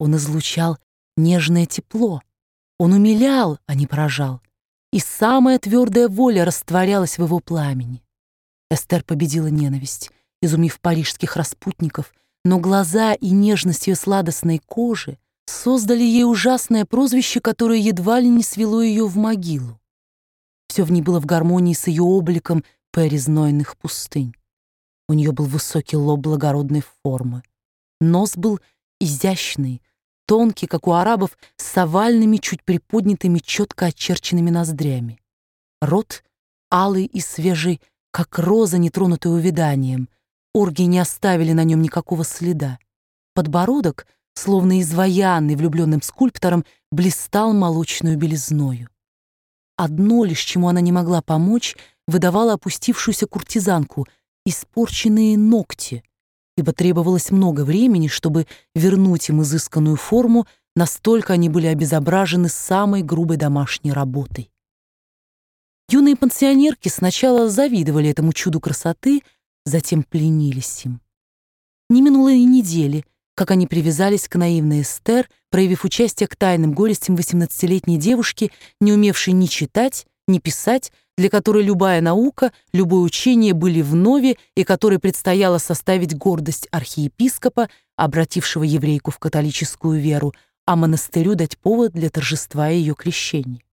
Он излучал нежное тепло. Он умилял, а не поражал. И самая твердая воля растворялась в его пламени. Эстер победила ненависть, изумив парижских распутников, но глаза и нежность ее сладостной кожи создали ей ужасное прозвище, которое едва ли не свело ее в могилу. Все в ней было в гармонии с ее обликом Перри знойных пустынь. У нее был высокий лоб благородной формы. Нос был изящный, тонкий, как у арабов, с овальными, чуть приподнятыми, четко очерченными ноздрями. Рот алый и свежий, как роза, нетронутая увяданием. Оргии не оставили на нем никакого следа. Подбородок, словно изваянный влюбленным скульптором, блистал молочную белизною. Одно лишь, чему она не могла помочь, выдавало опустившуюся куртизанку — испорченные ногти, ибо требовалось много времени, чтобы вернуть им изысканную форму, настолько они были обезображены самой грубой домашней работой. Юные пансионерки сначала завидовали этому чуду красоты, затем пленились им. Не минуло и недели, как они привязались к наивной Эстер, проявив участие к тайным горестям 18-летней девушки, не умевшей ни читать, ни писать, для которой любая наука, любое учение были вновь, и которой предстояло составить гордость архиепископа, обратившего еврейку в католическую веру, а монастырю дать повод для торжества ее крещения.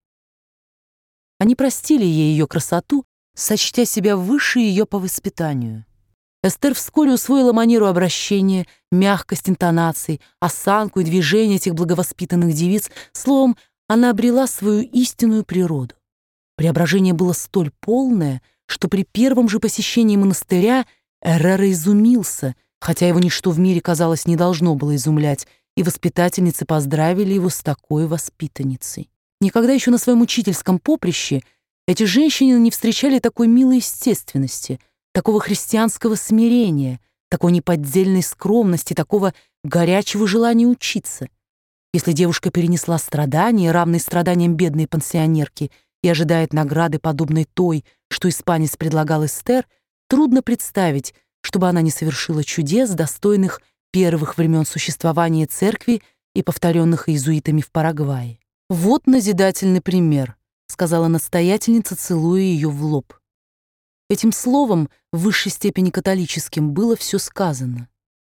Они простили ей ее красоту, сочтя себя выше ее по воспитанию. Эстер вскоре усвоила манеру обращения, мягкость интонаций, осанку и движения этих благовоспитанных девиц. Словом, она обрела свою истинную природу. Преображение было столь полное, что при первом же посещении монастыря Эррера изумился, хотя его ничто в мире, казалось, не должно было изумлять, и воспитательницы поздравили его с такой воспитанницей. Никогда еще на своем учительском поприще эти женщины не встречали такой милой естественности, такого христианского смирения, такой неподдельной скромности, такого горячего желания учиться. Если девушка перенесла страдания, равные страданиям бедной пансионерки, и ожидает награды, подобной той, что испанец предлагал Эстер, трудно представить, чтобы она не совершила чудес, достойных первых времен существования церкви и повторенных иезуитами в Парагвае. «Вот назидательный пример», — сказала настоятельница, целуя ее в лоб. Этим словом, в высшей степени католическим, было все сказано.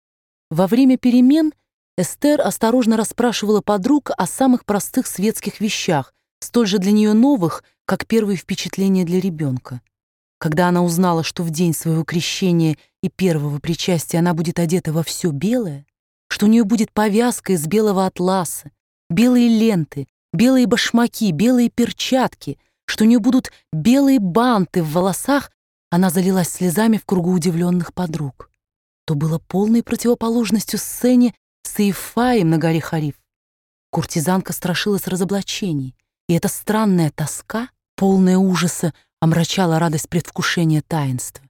Во время перемен Эстер осторожно расспрашивала подруг о самых простых светских вещах, столь же для нее новых, как первые впечатления для ребенка. Когда она узнала, что в день своего крещения и первого причастия она будет одета во все белое, что у нее будет повязка из белого атласа, белые ленты, белые башмаки, белые перчатки, что у нее будут белые банты в волосах, она залилась слезами в кругу удивленных подруг. То было полной противоположностью сцене с Иефаем на горе Хариф. Куртизанка страшилась разоблачений, и эта странная тоска, полная ужаса, омрачала радость предвкушения таинства.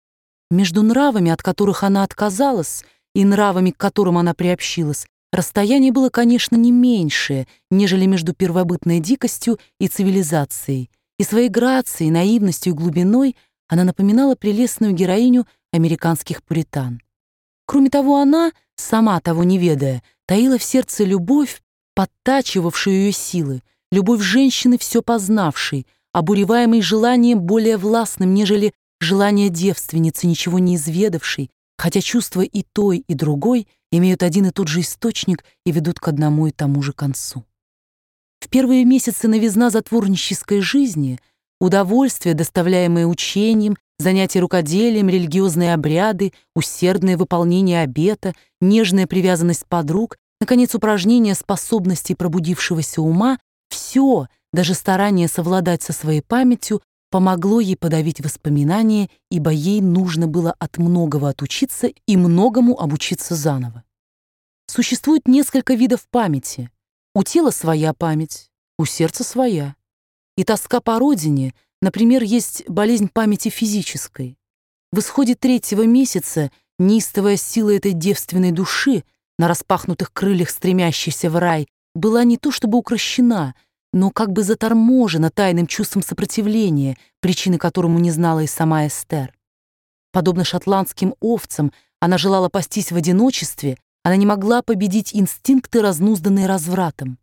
Между нравами, от которых она отказалась, и нравами, к которым она приобщилась, расстояние было, конечно, не меньшее, нежели между первобытной дикостью и цивилизацией, и своей грацией, наивностью и глубиной она напоминала прелестную героиню американских пуритан. Кроме того, она, сама того не ведая, таила в сердце любовь, подтачивавшую ее силы, любовь женщины, все познавшей, обуреваемой желанием более властным, нежели желание девственницы, ничего не изведавшей, хотя чувства и той, и другой имеют один и тот же источник и ведут к одному и тому же концу. В первые месяцы новизна затворнической жизни, удовольствие, доставляемое учением, занятия рукоделием, религиозные обряды, усердное выполнение обета, нежная привязанность подруг, наконец, упражнение способностей пробудившегося ума — все, даже старание совладать со своей памятью, помогло ей подавить воспоминания, ибо ей нужно было от многого отучиться и многому обучиться заново. Существует несколько видов памяти. У тела своя память, у сердца своя. И тоска по родине, например, есть болезнь памяти физической. В исходе 3-го месяца неистовая сила этой девственной души, на распахнутых крыльях стремящейся в рай, была не то чтобы укрощена, но как бы заторможена тайным чувством сопротивления, причины которому не знала и сама Эстер. Подобно шотландским овцам, она желала пастись в одиночестве, Она не могла победить инстинкты, разнузданные развратом.